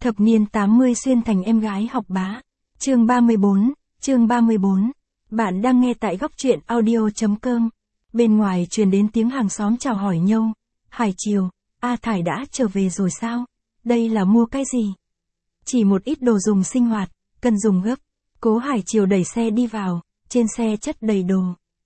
Thập niên 80 xuyên thành em gái học bá. Chương 34. Bạn đang nghe tại góc truyện audio.com. Bên ngoài truyền đến tiếng hàng xóm chào hỏi nhau. Hải Triều, A Thải đã trở về rồi sao? Đây là mua cái gì? Chỉ một ít đồ dùng sinh hoạt, cần dùng gấp. Cố Hải Triều đẩy xe đi vào, trên xe chất đầy đồ.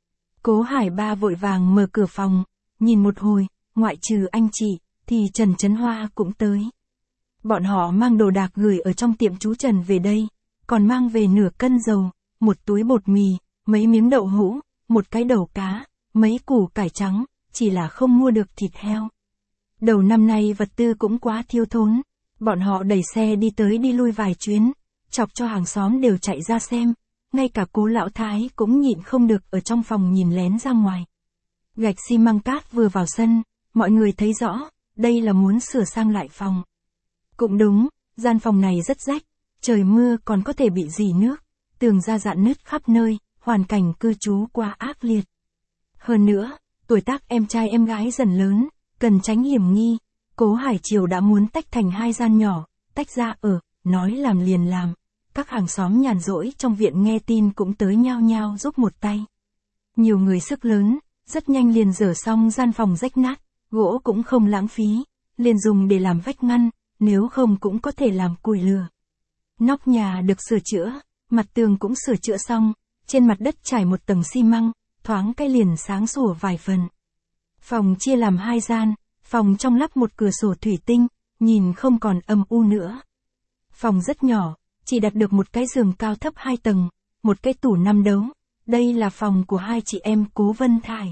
Cố Hải Ba vội vàng mở cửa phòng, nhìn một hồi, ngoại trừ anh chị, thì Trần Trấn Hoa cũng tới. Bọn họ mang đồ đạc gửi ở trong tiệm chú Trần về đây, còn mang về nửa cân dầu, một túi bột mì, mấy miếng đậu hũ, một cái đầu cá, mấy củ cải trắng, chỉ là không mua được thịt heo. Đầu năm nay vật tư cũng quá thiếu thốn, bọn họ đẩy xe đi tới đi lui vài chuyến, chọc cho hàng xóm đều chạy ra xem, ngay cả Cố Lão Thái cũng nhịn không được ở trong phòng nhìn lén ra ngoài. Gạch xi măng cát vừa vào sân, mọi người thấy rõ, đây là muốn sửa sang lại phòng. Cũng đúng, gian phòng này rất rách, trời mưa còn có thể bị rỉ nước, tường ra rạn nứt khắp nơi, hoàn cảnh cư trú quá ác liệt. Hơn nữa, tuổi tác em trai em gái dần lớn, cần tránh hiểm nghi, Cố Hải Triều đã muốn tách thành hai gian nhỏ, tách ra ở, nói làm liền làm. Các hàng xóm nhàn rỗi trong viện nghe tin cũng tới nhao nhao giúp một tay. Nhiều người sức lớn, rất nhanh liền rửa xong gian phòng rách nát, gỗ cũng không lãng phí, liền dùng để làm vách ngăn, nếu không cũng có thể làm củi lửa. Nóc nhà được sửa chữa, mặt tường cũng sửa chữa xong, trên mặt đất trải một tầng xi măng, thoáng cái liền sáng sủa vài phần. Phòng chia làm hai gian, phòng trong lắp một cửa sổ thủy tinh, nhìn không còn âm u nữa. Phòng rất nhỏ, chỉ đặt được một cái giường cao thấp 2 tầng, một cái tủ 5 đấu. Đây là phòng của hai chị em Cố Vân Thải.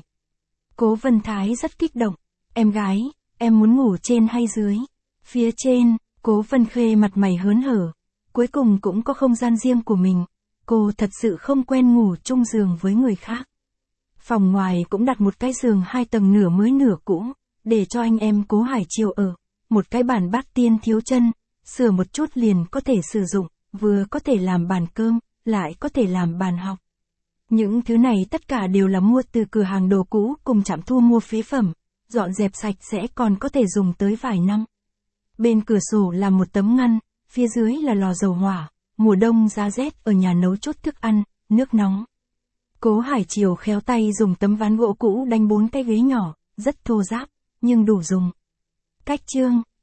Cố Vân Thái rất kích động. Em gái, em muốn ngủ trên hay dưới? Phía trên, Cố Vân Khê mặt mày hớn hở. Cuối cùng cũng có không gian riêng của mình. Cô thật sự không quen ngủ chung giường với người khác. Phòng ngoài cũng đặt một cái giường 2 tầng nửa mới nửa cũ, để cho anh em Cố Hải Triều ở. Một cái bàn bát tiên thiếu chân, sửa một chút liền có thể sử dụng, vừa có thể làm bàn cơm, lại có thể làm bàn học. Những thứ này tất cả đều là mua từ cửa hàng đồ cũ cùng trạm thu mua phế phẩm, dọn dẹp sạch sẽ còn có thể dùng tới vài năm. Bên cửa sổ là một tấm ngăn, phía dưới là lò dầu hỏa, mùa đông giá rét ở nhà nấu chút thức ăn, nước nóng. Cố Hải Triều khéo tay dùng tấm ván gỗ cũ đánh 4 cái ghế nhỏ, rất thô ráp, nhưng đủ dùng. Cách chương